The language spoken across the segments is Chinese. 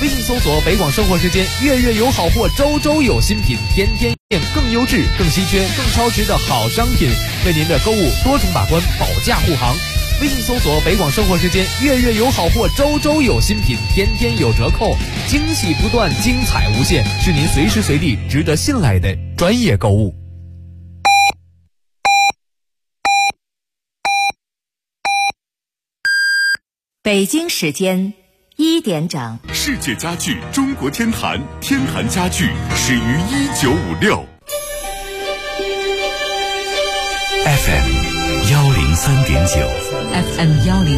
微信搜索北广生活时间，月月有好货，周周有新品，天天更优质、更稀缺、更超值的好商品，为您的购物多重把关，保驾护航。微信搜索北广生活时间，月月有好货，周周有新品，天天有折扣，惊喜不断，精彩无限，是您随时随地值得信赖的专业购物。 北京时间1点整， 世界家具中国天坛，天坛家具始于1956。FM 103.9 FM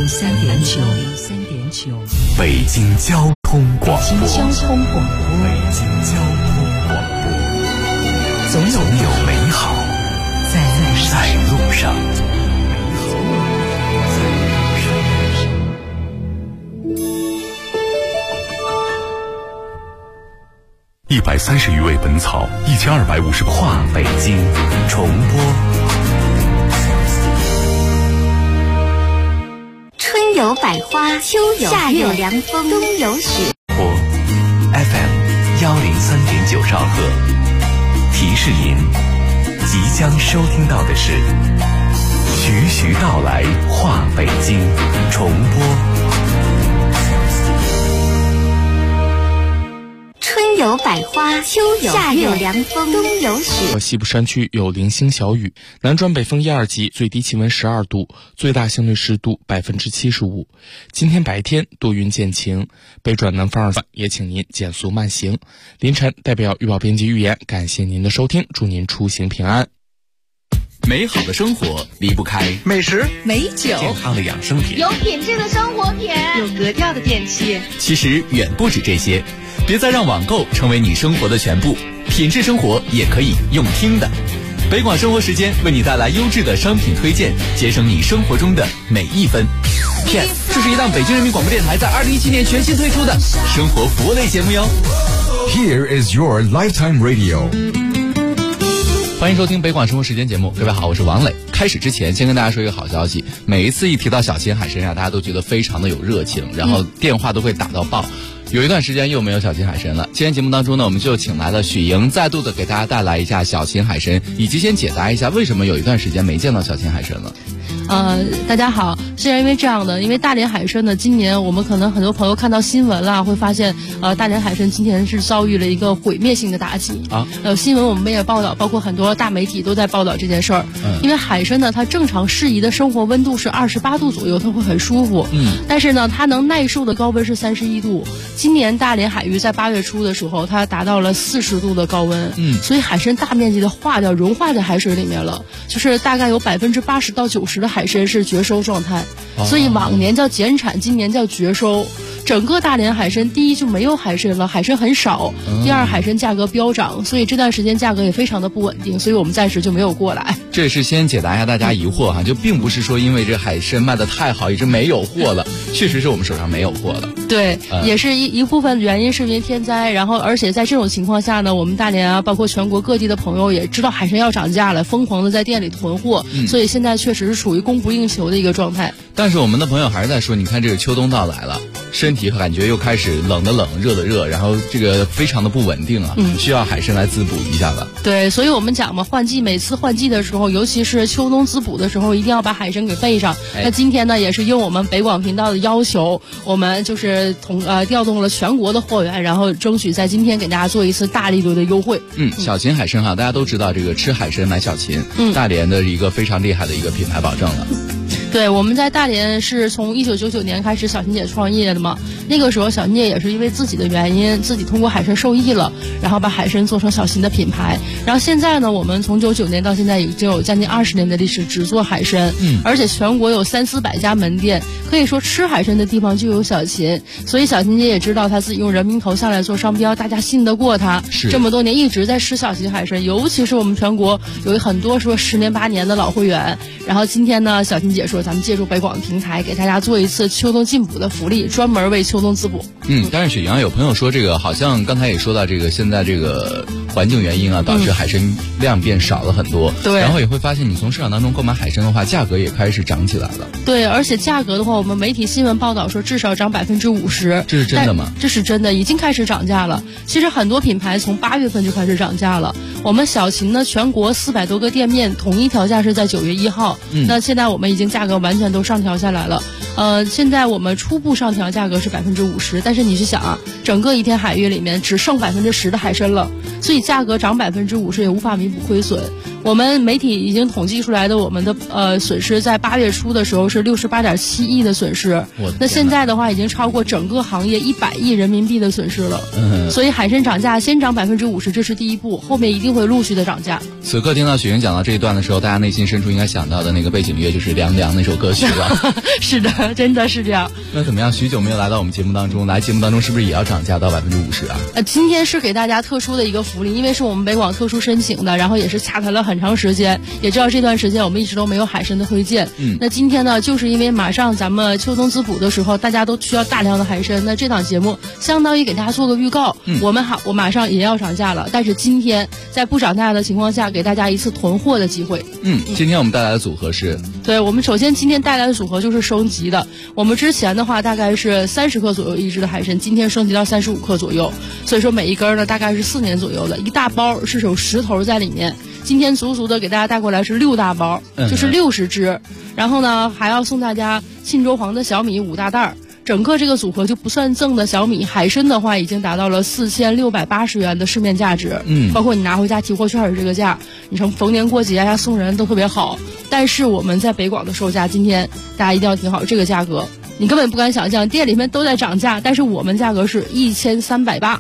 103.9， 北京交通广播， 北京交通广播， 总有美好在路上。130余味本草，1250话北京重播。 春有百花，秋有夏有凉风，冬有雪。 播 FM 103.9兆赫，提示您即将收听到的是徐徐道来话北京重播。 春有百花，秋有夏有凉风，冬有雪。 西部山区有零星小雨，南转北风1、2级，最低气温12度，最大相对湿度75%。今天白天多云见晴，北转南风2段，也请您减速慢行。凌晨代表预报编辑预言，感谢您的收听，祝您出行平安。 美好的生活离不开美食、 美酒、 健康的养生品， 有品质的生活品， 有格调的电器。 其实远不止这些，别再让网购成为你生活的全部，品质生活也可以用听的。北广生活时间为你带来优质的商品推荐，节省你生活中的每一分。Yes， 这是一档北京人民广播电台在2017年全新推出的生活服务类节目哟。 Here is your lifetime radio。 欢迎收听北广生活时间节目，各位好，我是王磊。开始之前先跟大家说一个好消息，每一次一提到小秦海参大家都觉得非常的有热情，然后电话都会打到爆。有一段时间又没有小秦海参了，今天节目当中呢，我们就请来了许莹，再度的给大家带来一下小秦海参，以及先解答一下为什么有一段时间没见到小秦海参了。 大家好，是因为这样的，因为大连海参呢，今年我们可能很多朋友看到新闻了，会发现大连海参今年是遭遇了一个毁灭性的打击啊。新闻我们也报道，包括很多大媒体都在报道这件事儿。因为海参呢，它正常适宜的生活温度是28度左右，它会很舒服。但是呢，它能耐受的高温是31度。今年大连海域在8月初的时候，它达到了40度的高温。所以海参大面积的融化在海水里面了，就是大概有80%到90%的海参是绝收状态，所以往年叫减产，今年叫绝收。整个大连海参，第一就没有海参了，海参很少；第二，海参价格飙涨，所以这段时间价格也非常的不稳定，所以我们暂时就没有过来。 这也是先解答一下大家疑惑哈，就并不是说因为这海参卖的太好一直没有货了，确实是我们手上没有货了。 对，也是一部分原因是因为天灾，然后而且在这种情况下呢，我们大连啊，包括全国各地的朋友也知道海参要涨价了，疯狂的在店里囤货，所以现在确实是处于供不应求的一个状态。 但是我们的朋友还是在说，你看这个秋冬到来了，身体感觉又开始冷的冷，热的热，然后这个非常的不稳定啊，需要海参来滋补一下了。 对，所以我们讲嘛，每次换季的时候，尤其是秋冬滋补的时候，一定要把海参给备上。那今天呢，也是应我们北广频道的要求，我们就是调动了全国的货源，然后争取在今天给大家做一次大力度的优惠。 小秦海参哈，大家都知道这个吃海参买小秦，大连的一个非常厉害的一个品牌保证了。 对，我们在大连是从1999年开始小秦姐创业的嘛，那个时候小秦姐也是因为自己的原因，自己通过海参受益了，然后把海参做成小秦的品牌。然后现在呢，我们从99年到现在已经有将近20年的历史，只做海参，而且全国有300-400家门店，可以说吃海参的地方就有小秦。所以小秦姐也知道她自己用人民头像来做商标，大家信得过她，这么多年一直在吃小秦海参，尤其是我们全国有很多说10年8年的老会员。然后今天呢，小秦姐说咱们借助北广的平台，给大家做一次秋冬进补的福利，专门为秋冬滋补。 但是雪莹有朋友说这个好像刚才也说到这个现在这个环境原因啊，导致海参量变少了很多。 对， 然后也会发现你从市场当中购买海参的话，价格也开始涨起来了。 对，而且价格的话，我们媒体新闻报道说至少涨50%。 这是真的吗？ 这是真的，已经开始涨价了。其实很多品牌从8月份就开始涨价了。我们小秦呢，全国400多个店面统一调价是在9月1号。那现在我们已经价格完全都上调下来了。现在我们初步上调价格是50%，但是你去想啊，整个一天海域里面只剩10%的海参了，所以价格涨50%也无法弥补亏损。我们媒体已经统计出来的我们的损失，在8月初的时候是68.7亿的损失，那现在的话已经超过整个行业100亿人民币的损失了。所以海参涨价先涨50%，这是第一步，后面一定会陆续的涨价。 此刻听到雪莹讲到这一段的时候，大家内心深处应该想到的那个背景乐就是《凉凉》那首歌曲了。 是的，真的是这样。 那怎么样？许久没有来到我们节目当中，来节目当中是不是也要涨价到50%啊？ 今天是给大家特殊的一个福利，因为是我们北广特殊申请的，然后也是洽谈了很长时间，也知道这段时间我们一直都没有海参的推荐。那今天呢，就是因为马上咱们秋冬滋补的时候，大家都需要大量的海参，那这档节目相当于给大家做个预告。我马上也要涨价了，但是今天在不涨价的情况下，给大家一次囤货的机会。 今天我们带来的组合是， 对，我们首先今天带来的组合就是升级的。我们之前的话大概是30克左右一只的海参，今天升级到35克左右，所以说每一根呢大概是4年左右的，一大包是有10头在里面。今天足足的给大家带过来是6大包，就是60只，然后呢还要送大家沁州黄的小米5大袋。整个这个组合就不算赠的小米海参的话，已经达到了4680元的市面价值。包括你拿回家提货券的这个价，你从逢年过节呀送人都特别好。但是我们在北广的售价，今天大家一定要听好这个价格，你根本不敢想象，店里面都在涨价，但是我们价格是1380。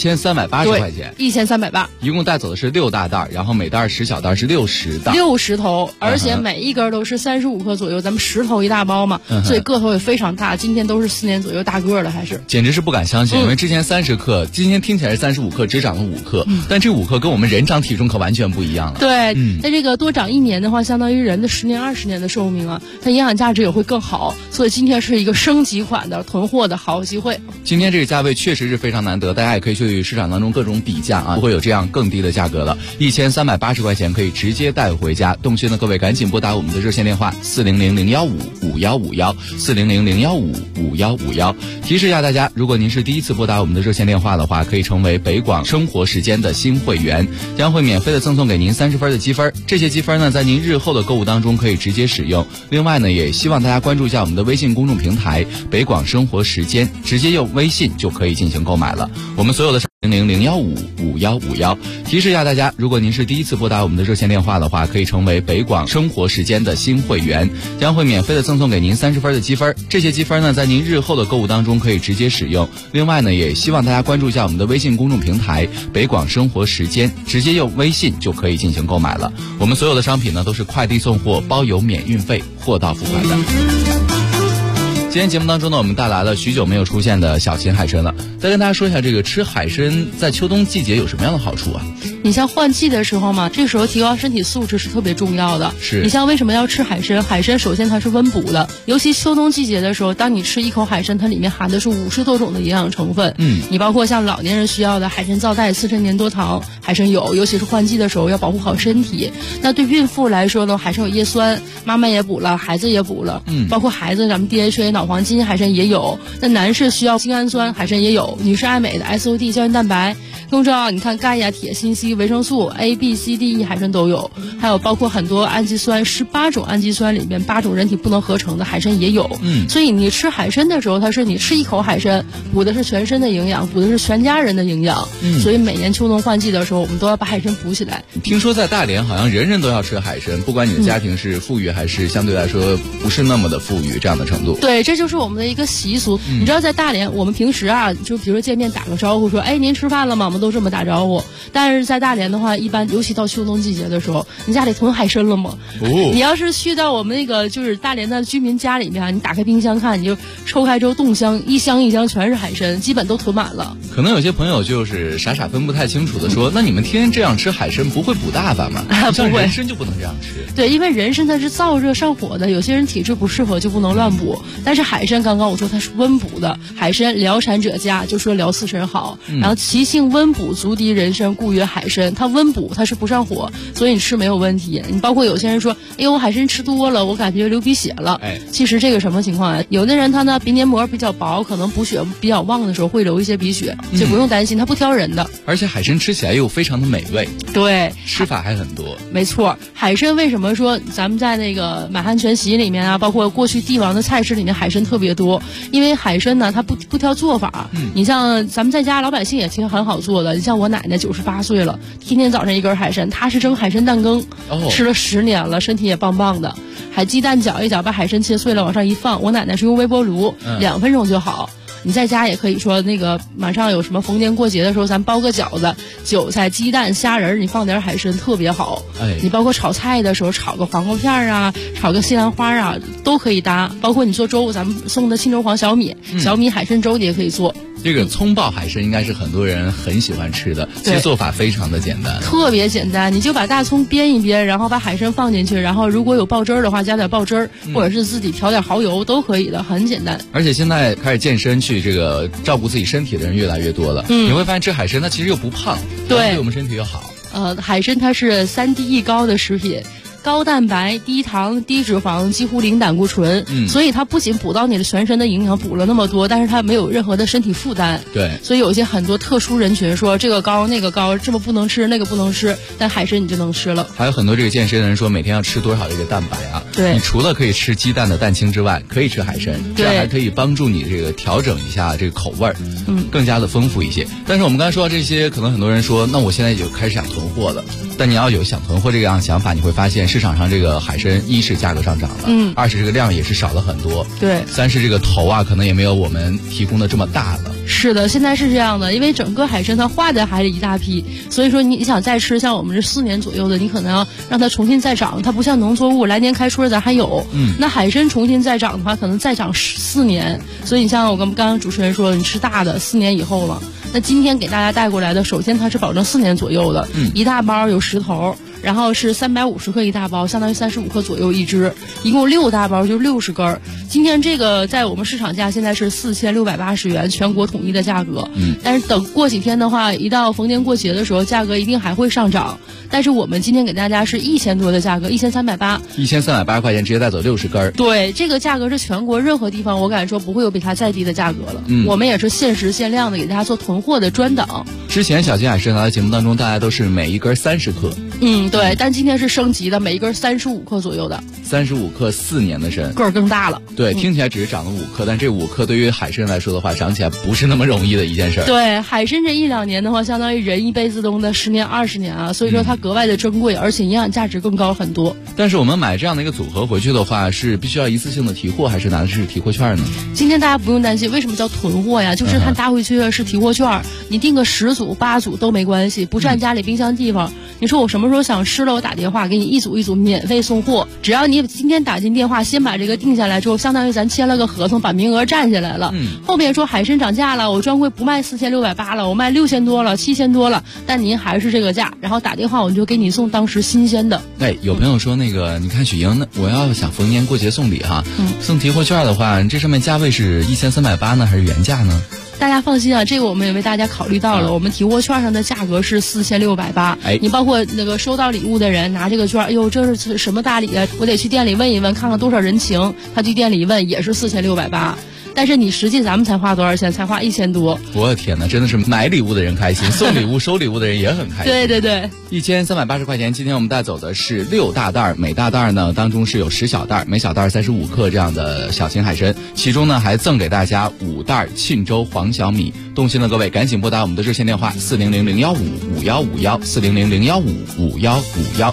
1380块钱 ，1380， 一共带走的是6大袋，然后每袋10小袋是60袋 ，60头，而且每一根都是35克左右，咱们10头一大包嘛，所以个头也非常大。今天都是4年左右大个了，还是简直是不敢相信，因为之前30克，今天听起来是35克，只涨了5克，但这5克跟我们人长体重可完全不一样了。 对，那这个多长1年的话，相当于人的10年20年的寿命啊，它营养价值也会更好。所以今天是一个升级款的囤货的好机会。 今天这个价位确实是非常难得，大家也可以去市场当中各种比价啊，不会有这样更低的价格了。1380块钱可以直接带回家。动心的各位赶紧拨打我们的热线电话400-015-5151，400-015-5151。提示一下大家，如果您是第一次拨打我们的热线电话的话，可以成为北广生活时间的新会员，将会免费的赠送给您30分的积分。这些积分呢，在您日后的购物当中可以直接使用。另外呢，也希望大家关注一下我们的微信公众平台北广生活时间，直接用微信就可以进行购买了。我们所有的000155151。提示一下大家，如果您是第一次拨打我们的热线电话的话，可以成为北广生活时间的新会员，将会免费的赠送给您30分的积分。这些积分呢，在您日后的购物当中可以直接使用。另外呢，也希望大家关注一下我们的微信公众平台北广生活时间，直接用微信就可以进行购买了。我们所有的商品呢，都是快递送货，包邮免运费，货到付款的。今天节目当中呢，我们带来了许久没有出现的小秦海参了。再跟大家说一下，这个吃海参在秋冬季节有什么样的好处啊？ 你像换季的时候嘛，这个时候提高身体素质是特别重要的。 是你像为什么要吃海参？海参首先它是温补的，尤其秋冬季节的时候，当你吃一口海参，它里面含的是50多种的营养成分。你包括像老年人需要的海参皂苷、刺身粘多糖，海参有，尤其是换季的时候要保护好身体。那对孕妇来说呢，海参有叶酸，妈妈也补了，孩子也补了。包括孩子咱们 DHA 脑黄金海参也有。那男士需要精氨酸，海参也有。女士爱美的 SOD 胶原蛋白。更重要，你看钙呀、铁、锌、硒、维生素 A、B、C、D、E 海参都有，还有包括很多氨基酸，18种氨基酸里面8种人体不能合成的海参也有。所以你吃海参的时候，它是你吃一口海参，补的是全身的营养，补的是全家人的营养。所以每年秋冬换季的时候，我们都要把海参补起来。 听说在大连好像人人都要吃海参，不管你的家庭是富裕还是相对来说不是那么的富裕这样的程度。 对，这就是我们的一个习俗。你知道在大连，我们平时啊，就比如说见面打个招呼说，哎，您吃饭了吗？我们么都这么打招呼。但是在大连的话，一般尤其到秋冬季节的时候，你家里囤海参了吗？你要是去到我们那个就是大连的居民家里面，你打开冰箱看，你就抽开之后冻箱一箱一箱全是海参，基本都囤满了。 可能有些朋友就是傻傻分不太清楚的说，那你们天天这样吃海参不会补大发吗？像人参就不能这样吃。 对，因为人参它是燥热上火的，有些人体质不适合就不能乱补。但是海参刚刚我说它是温补的，海参疗产者佳，就说疗四神好。然后其性温补，足敌人参，故曰海参。它温补，它是不上火，所以你吃没有问题。你包括有些人说，哎呦，我海参吃多了，我感觉流鼻血了。其实这个什么情况啊？有的人他呢鼻黏膜比较薄，可能补血比较旺的时候会流一些鼻血，就不用担心，它不挑人的。 而且海参吃起来又非常的美味， 对， 吃法还很多。 没错，海参为什么说咱们在那个满汉全席里面啊，包括过去帝王的菜式里面海参特别多？因为海参呢，它不挑做法。你像咱们在家老百姓也其实很好做的，你像我奶奶98岁了，天天早上一根海参，她是蒸海参蛋羹，吃了10年了，身体也棒棒的。还鸡蛋搅一搅，把海参切碎了往上一放，我奶奶是用微波炉，2分钟就好。你在家也可以说那个马上有什么逢年过节的时候，咱包个饺子，韭菜、鸡蛋、虾仁，你放点海参特别好。你包括炒菜的时候，炒个黄瓜片啊，炒个西兰花啊，都可以搭。包括你做粥，咱们送的青州黄小米，小米海参粥你也可以做。 这个葱爆海参应该是很多人很喜欢吃的，其实做法非常的简单， 特别简单。你就把大葱煸一煸，然后把海参放进去，然后如果有爆汁儿的话，加点爆汁儿，或者是自己调点蚝油都可以的，很简单。 而且现在开始健身去这个照顾自己身体的人越来越多了，你会发现吃海参它其实又不胖，对我们身体又好。 海参它是3低1高的食品。高蛋白、低糖、低脂肪，几乎零胆固醇，所以它不仅补到你的全身的营养，补了那么多，但是它没有任何的身体负担。 对， 所以有一些很多特殊人群说这个高那个高，这么不能吃那个不能吃，但海参你就能吃了。 还有很多这个健身的人说每天要吃多少这个蛋白啊？ 对， 你除了可以吃鸡蛋的蛋清之外，可以吃海参，这样还可以帮助你这个调整一下这个口味儿，更加的丰富一些。但是我们刚才说到这些，可能很多人说，那我现在就开始想囤货了。但你要有想囤货这样想法，你会发现市场上这个海参一是价格上涨了，2是这个量也是少了很多， 对，3 是这个头啊可能也没有我们提供的这么大了。 是的，现在是这样的，因为整个海参它化在海里一大批，所以说你想再吃，像我们这4年左右的，你可能要让它重新再长，它不像农作物来年开春咱还有，那海参重新再长的话，可能再长4年，所以你像我刚刚主持人说，你吃大的4年以后了。那今天给大家带过来的，首先它是保证4年左右的，一大包有10头。然后是350克一大包，相当于35克左右一只，一共6大包就60根。今天这个在我们市场价现在是4680元，全国统一的价格。但是等过几天的话，一到逢年过节的时候，价格一定还会上涨。但是我们今天给大家是1000多的价格，1380，1380 块钱直接带走60根。 对，这个价格是全国任何地方我敢说不会有比它再低的价格了。我们也是限时限量的给大家做囤货的专档。 之前小金海参在节目当中，大家都是每一根30克。 对，但今天是升级的，每一根35克左右的 ，35克4年的参， 个儿更大了。 对，听起来只是长了5克，但这5克对于海参来说的话，长起来不是那么容易的一件事。 对，海参这1-2年的话，相当于人一辈子中的10年20年啊，所以说它格外的珍贵，而且营养价值更高很多。 但是我们买这样的一个组合回去的话，是必须要一次性的提货，还是拿的是提货券呢？ 今天大家不用担心，为什么叫囤货呀？就是它搭回去的是提货券，你订个10组8组都没关系，不占家里冰箱地方。你说我什么时候想吃了，我打电话给你一组一组免费送货，只要你今天打进电话，先把这个定下来之后，相当于咱签了个合同，把名额占下来了。后面说海参涨价了，我专柜不卖4680了，我卖6000多了7000多了，但您还是这个价，然后打电话我就给你送当时新鲜的。 有朋友说那个你看许莹，我要想逢年过节送礼哈，送提货券的话，这上面价位是1380呢，还是原价呢？ 大家放心啊，这个我们也为大家考虑到了。我们提货券上的价格是4680，你包括那个收到礼物的人拿这个券，哎呦，这是什么大礼啊？我得去店里问一问，看看多少人情。他去店里一问，也是4680。但是你实际咱们才花多少钱？才花1000多。 我的天哪，真的是买礼物的人开心，送礼物收礼物的人也很开心。 对对对 ，1380块钱。今天我们带走的是6大袋，每大袋呢当中是有10小袋，每小袋35克这样的小型海参，其中呢还赠给大家5袋沁州黄小米。动心的各位赶紧拨打我们的热线电话400-015-5151，400-015-5151。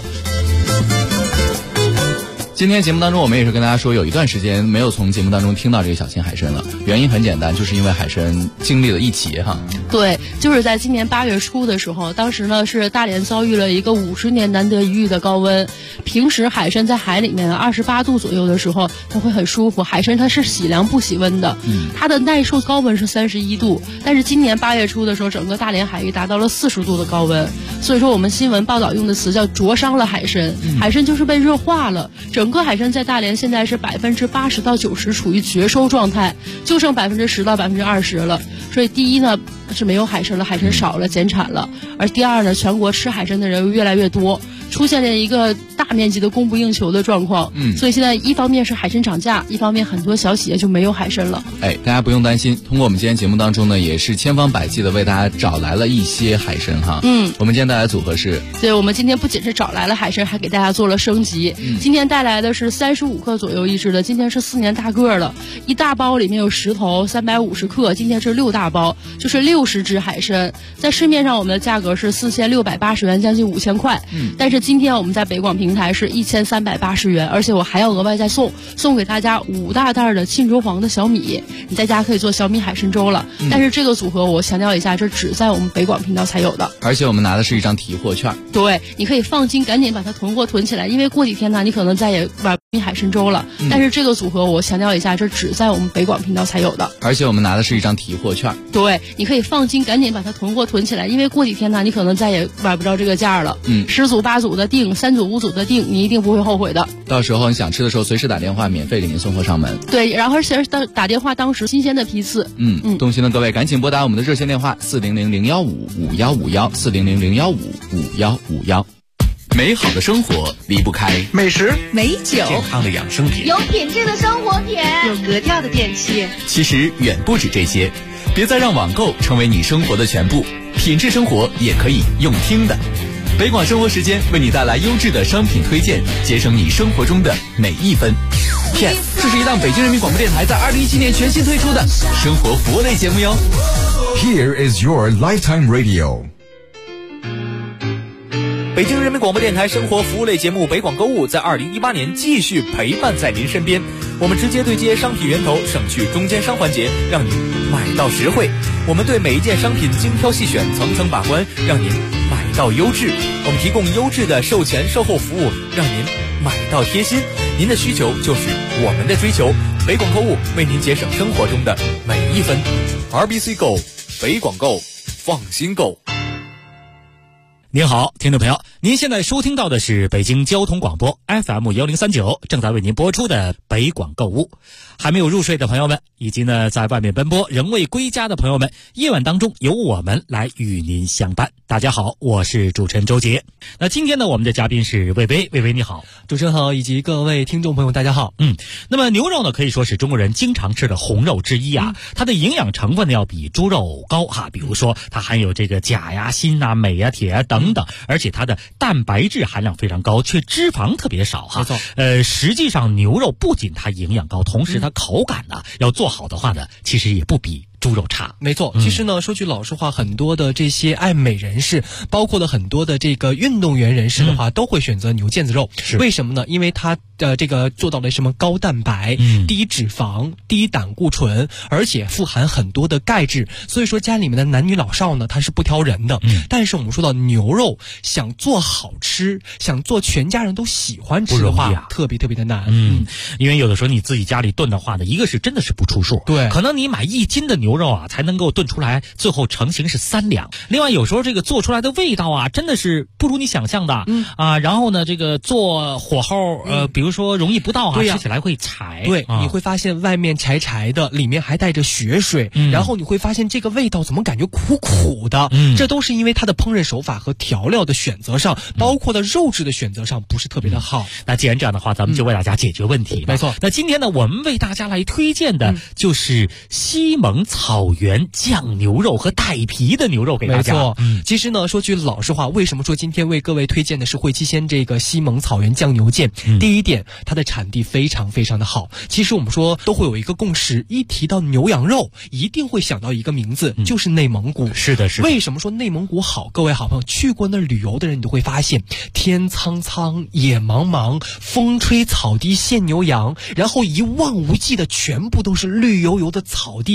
今天节目当中，我们也是跟大家说，有一段时间没有从节目当中听到这个小型海参了。原因很简单，就是因为海参经历了一劫哈。 对，就是在今年8月初的时候，当时呢是大连遭遇了一个50年难得一遇的高温。平时海参在海里面28度左右的时候，它会很舒服。海参它是喜凉不喜温的，它的耐受高温是31度，但是今年8月初的时候，整个大连海域达到了40度的高温。所以说我们新闻报道用的词叫灼伤了海参，海参就是被热化了。整个海参在大连现在是80%到90%处于绝收状态，就剩10%到20%了。所以第一呢是没有海参了，海参少了，减产了。而第二呢，全国吃海参的人越来越多，出现了一个大面积的供不应求的状况。所以现在一方面是海参涨价，一方面很多小企业就没有海参了。 大家不用担心，通过我们今天节目当中呢，也是千方百计的为大家找来了一些海参哈。我们今天带来的组合是， 对，我们今天不仅是找来了海参，还给大家做了升级。今天带来的是35克左右一只的，今天是4年大个了，一大包里面有10头，350克，今天是6大包，就是60只海参。在市面上我们的价格是4680元，将近5000块。但是今天我们在北广平台是1380元，而且我还要额外再送给大家5大袋的沁州黄的小米，你在家可以做小米海参粥了。但是这个组合我强调一下，这只在我们北广频道才有的， 而且我们拿的是一张提货券。 对，你可以放心赶紧把它囤货囤起来，因为过几天呢你可能再也玩不海参粥了。但是这个组合我强调一下，这只在我们北广频道才有的， 而且我们拿的是一张提货券。 对，你可以放心赶紧把它囤货囤起来，因为过几天呢你可能再也买不着这个价了。10组8组的订，3组5组的订，你一定不会后悔的。 到时候你想吃的时候随时打电话，免费给您送货上门。 对，然后而且打电话当时新鲜的批次。 动心的各位赶紧拨打我们的热线电话400-015-5151，400-015-5151。美好的生活离不开美食、 美酒、 健康的养生品， 有品质的生活品， 有格调的电器。 其实远不止这些，别再让网购成为你生活的全部，品质生活也可以用听的。北广生活时间为你带来优质的商品推荐，节省你生活中的每一分。这是一档北京人民广播电台在2017年全新推出的生活服务类节目哟。 Here is your lifetime radio。 北京人民广播电台生活服务类节目北广购物在2018年继续陪伴在您身边，我们直接对接商品源头，省去中间商环节，让您买到实惠。我们对每一件商品精挑细选，层层把关，让您买到优质。我们提供优质的售前售后服务，让您买到贴心。您的需求就是我们的追求，北广购物为您节省生活中的每一分。RBC Go， 北广购，放心购。 您好，听众朋友，您现在收听到的是北京交通广播 FM1039，正在为您播出的北广购物。还没有入睡的朋友们，以及呢在外面奔波仍未归家的朋友们，夜晚当中由我们来与您相伴。大家好，我是主持人周杰。那今天呢，我们的嘉宾是魏巍，魏巍你好。 主持人好，以及各位听众朋友大家好。 那么牛肉呢，可以说是中国人经常吃的红肉之一啊，它的营养成分呢要比猪肉高哈，比如说它含有这个钾呀、锌啊、镁呀、铁啊等等，而且它的蛋白质含量非常高，却脂肪特别少哈。 没错。 实际上牛肉不仅它营养高，同时它口感呢要做好的话呢，其实也不比猪肉差。 没错，其实呢，说句老实话，很多的这些爱美人士，包括了很多的这个运动员人士的话，都会选择牛腱子肉。为什么呢？因为它这个做到了什么高蛋白、低脂肪、低胆固醇，而且富含很多的钙质。所以说家里面的男女老少呢，它是不挑人的。但是我们说到牛肉，想做好吃，想做全家人都喜欢吃的话，特别特别的难。 因为有的时候你自己家里炖的话呢，一个是真的是不出数， 对， 可能你买1斤的牛肉啊，才能够炖出来，最后成型是3两。另外有时候这个做出来的味道啊，真的是不如你想象的。然后呢，这个做火候比如说容易不到啊，吃起来会柴。 对，你会发现外面柴柴的，里面还带着血水，然后你会发现这个味道怎么感觉苦苦的。这都是因为它的烹饪手法和调料的选择上，包括了肉质的选择上不是特别的好。 那既然这样的话，咱们就为大家解决问题。 没错。 那今天呢，我们为大家来推荐的就是西蒙草原酱牛肉和带皮的牛肉给大家。 没错。其实呢，说句老实话，为什么说今天为各位推荐的是汇七鲜这个西蒙草原酱牛腱？第一点，它的产地非常非常的好。其实我们说都会有一个共识，一提到牛羊肉，一定会想到一个名字，就是内蒙古。 是的，是的。 为什么说内蒙古好？各位好朋友去过那旅游的人，你都会发现天苍苍，野茫茫，风吹草低见牛羊，然后一望无际的全部都是绿油油的草地，真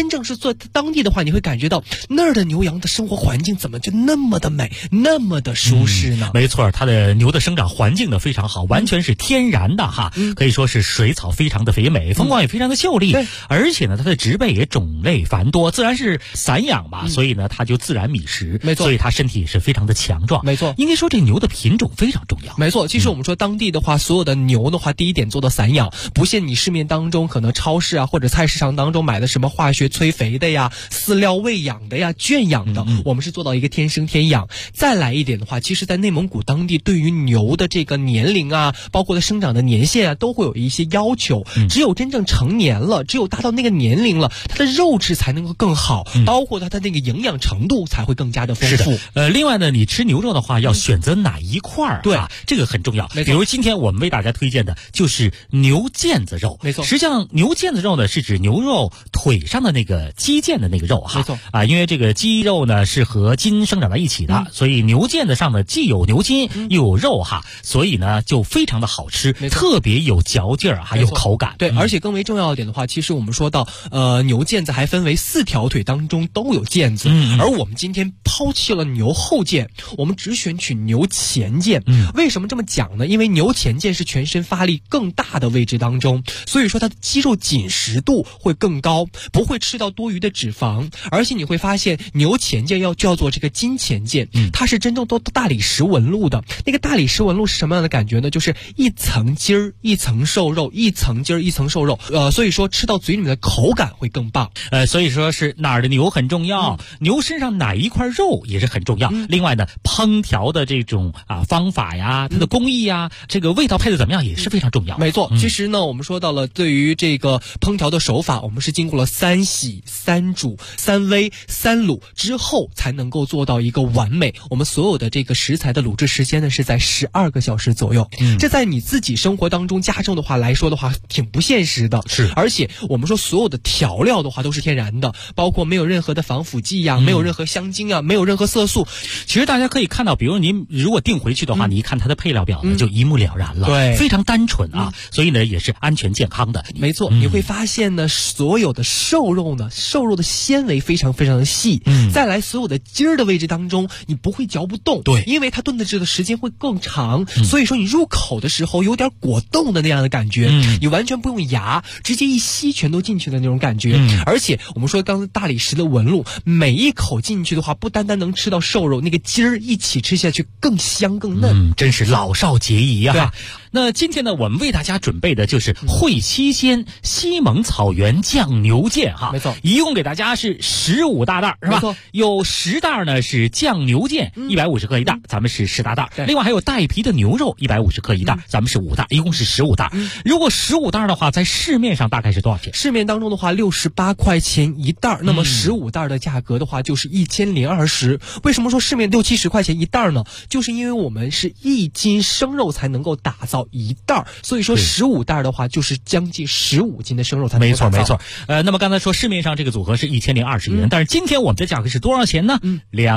真正是做当地的话，你会感觉到那儿的牛羊的生活环境怎么就那么的美，那么的舒适呢？ 没错，它的牛的生长环境呢非常好，完全是天然的哈，可以说是水草非常的肥美，风光也非常的秀丽，而且呢它的植被也种类繁多，自然是散养吧，所以呢它就自然觅食， 没错， 所以它身体也是非常的强壮， 没错。 应该说这牛的品种非常重要， 没错。其实我们说当地的话，所有的牛的话，第一点做到散养，不限你市面当中可能超市啊或者菜市场当中买的什么化学催肥的呀、饲料喂养的呀、圈养的，我们是做到一个天生天养。再来一点的话，其实在内蒙古当地对于牛的这个年龄啊，包括它生长的年限啊，都会有一些要求，只有真正成年了，只有达到那个年龄了，它的肉质才能够更好，包括它的那个营养程度才会更加的丰富。 另外呢，你吃牛肉的话要选择哪一块儿，对，这个很重要。比如今天我们为大家推荐的就是牛腱子肉， 没错。 实际上牛腱子肉呢是指牛肉腿上的那个肌腱的那个肉哈， 没错啊，因为这个肌肉呢是和筋生长在一起的，所以牛腱子上呢既有牛筋又有肉哈，所以呢就非常的好吃，特别有嚼劲儿，还有口感。 对，而且更为重要一点的话，其实我们说到牛腱子还分为4条腿当中都有腱子，而我们今天抛弃了牛后腱，我们只选取牛前腱。为什么这么讲呢？因为牛前腱是全身发力更大的位置当中，所以说它的肌肉紧实度会更高，不会吃到多余的脂肪，而且你会发现牛前腱要叫做这个筋前腱，它是真正都大理石纹路的。那个大理石纹路是什么样的感觉呢？就是一层筋儿一层瘦肉，一层筋儿一层瘦肉，所以说吃到嘴里面的口感会更棒。 所以说是哪儿的牛很重要，牛身上哪一块肉也是很重要。另外呢，烹调的这种方法呀，它的工艺呀，这个味道配的怎么样也是非常重要。 没错，其实呢，我们说到了对于这个烹调的手法，我们是经过了3洗、3煮、3煨、3卤之后才能够做到一个完美。我们所有的这个食材的卤制时间呢是在12个小时左右，这在你自己生活当中家中的话来说的话挺不现实的。 是， 而且我们说所有的调料的话都是天然的，包括没有任何的防腐剂呀，没有任何香精啊，没有任何色素。 其实大家可以看到，比如您如果订回去的话，你一看它的配料表呢就一目了然了， 对， 非常单纯啊，所以呢也是安全健康的。 没错，你会发现呢，所有的瘦肉呢，瘦肉的纤维非常非常的细，再来所有的筋儿的位置当中，你不会嚼不动， 对， 因为它炖的制的时间会更长，所以说你入口的时候有点果冻的那样的感觉，你完全不用牙，直接一吸全都进去的那种感觉。而且我们说刚才大理石的纹路，每一口进去的话，不单单能吃到瘦肉，那个筋儿一起吃下去更香更嫩， 真是老少皆宜啊。那今天呢，我们为大家准备的就是会七鲜西蒙草原酱牛腱哈， 没错， 一共给大家是15大袋，是吧？ 没错， 有10袋呢是酱牛腱，150克一袋，咱们是10大袋。另外还有带皮的牛肉150克一袋，咱们是5袋，一共是15袋。如果15袋的话，在市面上大概是多少钱？ 市面当中的话68块钱一袋，那么15袋的价格的话就是1020。为什么说市面60-70块钱一袋呢？就是因为我们是1斤生肉才能够打造一袋，所以说15袋的话就是将近15斤的生肉才能够打造。 没错。那么刚才说市面上这个组合是1020元，但是今天我们的价格是多少钱呢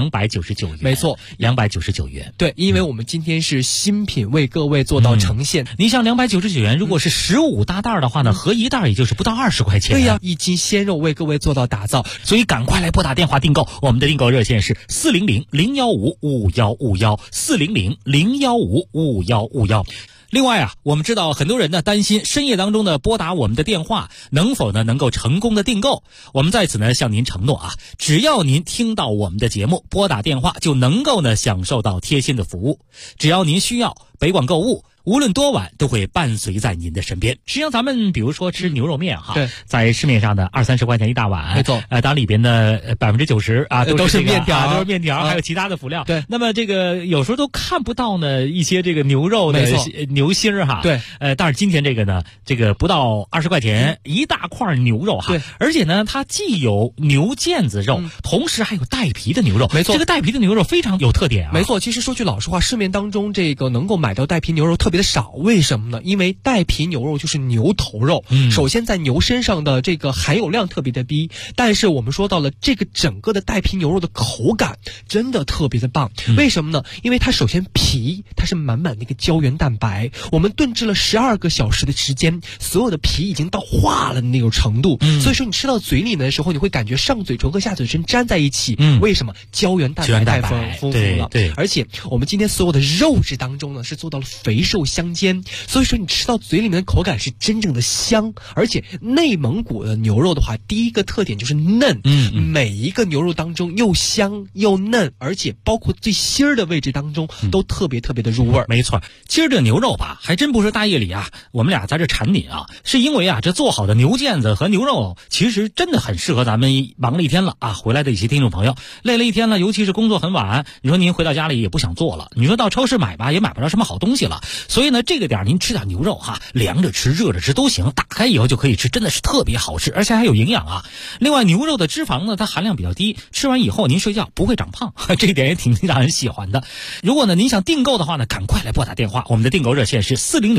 ？299元。 没错 ，299元。 对，因为我们今天是新品为各位做到呈现。 你像299元，如果是15大袋的话呢，合一袋也就是不到20块钱。 对呀，1斤鲜肉为各位做到打造， 所以赶快来拨打电话订购，我们的订购热线是400-015-5151，400-015-5151。另外啊，我们知道很多人呢担心深夜当中呢拨打我们的电话能否呢能够成功的订购。我们在此呢向您承诺啊，只要您听到我们的节目，拨打电话就能够呢享受到贴心的服务。只要您需要，北广购物无论多晚都会伴随在您的身边。实际上咱们比如说吃牛肉面哈， 对， 在市面上的20-30块钱一大碗， 没错， 当然里边的90%啊都是面条， 都是面条，还有其他的辅料。 对， 那么这个有时候都看不到呢一些这个牛肉的牛心儿哈。 对， 但是今天这个呢，这个不到20块钱一大块牛肉哈。 对， 而且呢，它既有牛腱子肉，同时还有带皮的牛肉。 没错， 这个带皮的牛肉非常有特点啊。 没错，其实说句老实话，市面当中这个能够买到带皮牛肉，特别别的少，为什么呢？因为带皮牛肉就是牛头肉，首先在牛身上的这个含有量特别的低，但是我们说到了这个整个的带皮牛肉的口感真的特别的棒，为什么呢？因为它首先皮它是满满的一个胶原蛋白，我们炖制了12个小时的时间，所有的皮已经到化了的那种程度，所以说你吃到嘴里面的时候，你会感觉上嘴唇和下嘴唇粘在一起，为什么？胶原蛋白太丰富了， 对， 而且我们今天所有的肉质当中呢，是做到了肥瘦相间，所以说你吃到嘴里面的口感是真正的香。而且内蒙古的牛肉的话，第一个特点就是嫩，每一个牛肉当中又香又嫩，而且包括最心儿的位置当中都特别特别的入味。 没错，今儿这牛肉吧，还真不是大夜里啊，我们俩在这馋你啊，是因为啊，这做好的牛腱子和牛肉，其实真的很适合咱们忙了一天了啊，回来的一些听众朋友，累了一天了，尤其是工作很晚，你说您回到家里也不想做了，你说到超市买吧，也买不着什么好东西了，所以呢，这个点您吃点牛肉哈，凉着吃、热着吃都行，打开以后就可以吃，真的是特别好吃，而且还有营养啊。另外，牛肉的脂肪呢，它含量比较低，吃完以后您睡觉不会长胖，这一点也挺让人喜欢的。如果呢您想订购的话呢，赶快来拨打电话，我们的订购热线是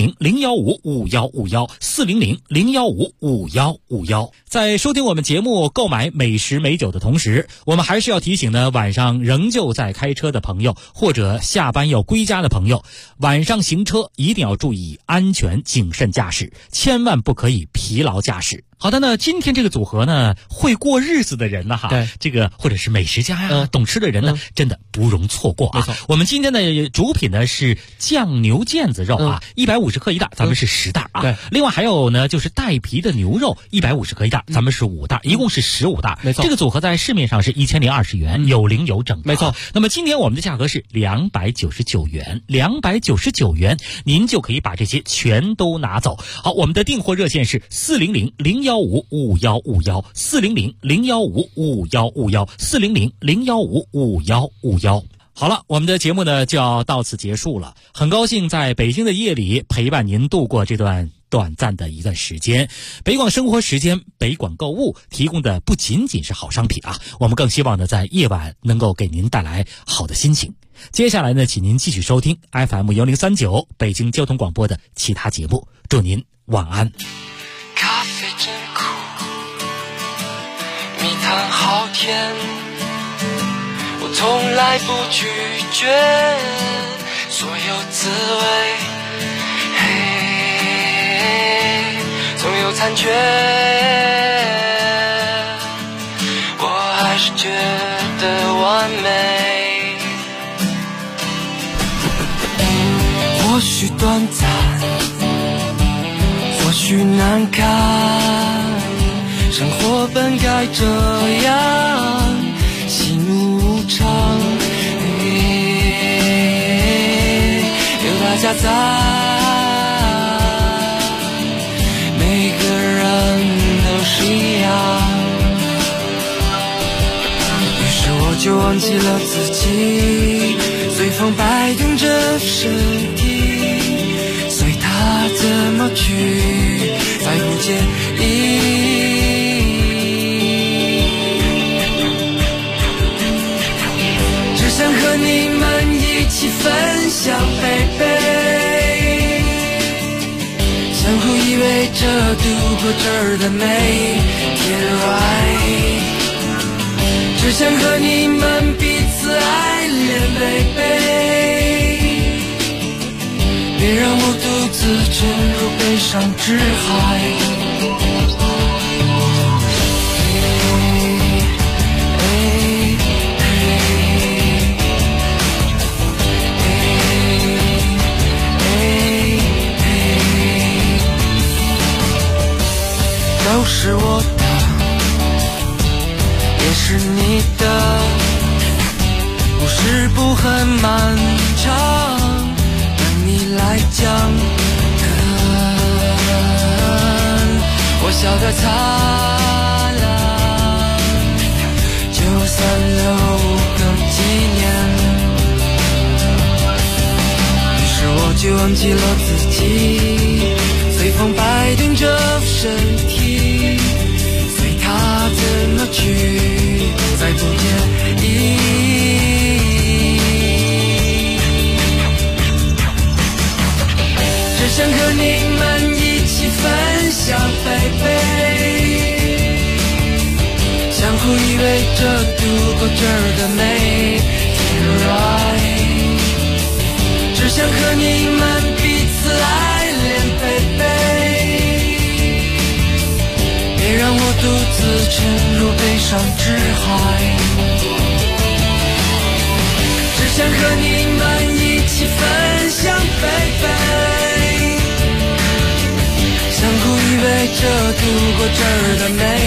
400-015-5151，400-015-5151。在收听我们节目、购买美食美酒的同时，我们还是要提醒呢，晚上仍旧在开车的朋友，或者下班要归家的朋友，晚上行车一定要注意安全，谨慎驾驶，千万不可以疲劳驾驶。好的呢，今天这个组合呢，会过日子的人呢哈，这个或者是美食家呀、懂吃的人呢，真的不容错过啊。我们今天的主品呢是酱牛腱子肉啊，150克一袋，咱们是10袋啊。对，另外还有呢就是带皮的牛肉150克一袋，咱们是5袋，一共是15袋。没错，这个组合在市面上是1020元，有零有整。没错。那么今天我们的价格是299元，299元，您就可以把这些全都拿走。好，我们的订货热线是400-015-5151，400-015-5151，400-015-5151。好了，我们的节目呢就要到此结束了。很高兴在北京的夜里陪伴您度过这段短暂的一段时间。北广生活时间，北广购物提供的不仅仅是好商品啊，我们更希望呢在夜晚能够给您带来好的心情。接下来呢，请您继续收听 FM1039 北京交通广播的其他节目。祝您晚安。 咖啡真苦，蜜糖好甜，我从来不拒绝所有滋味，总有残缺，我还是觉得完美。或许短暂，或许难堪，生活本该这样，喜怒无常，有大家在，每个人都是一样。于是我就忘记了自己，随风摆动着身体，随它怎么去，再不介意。只想和你们一起分享，baby，相互依偎着度过这儿的每一天，right，只想和你们彼此爱恋，baby，别让我独自沉入悲伤之海。都是我的，也是你的，故事不很漫长，对你来讲，我笑得灿烂，就算留个纪念。于是我就忘记了自己，随风摆动着身体，随它怎么去，再不介意。 你们一起分享baby，相互依偎着度过这儿的每天 right， 只想和你们彼此爱恋 baby， 别让我独自沉入悲伤之海，只想和你们一起分享baby， 相互依偎着度过这儿的每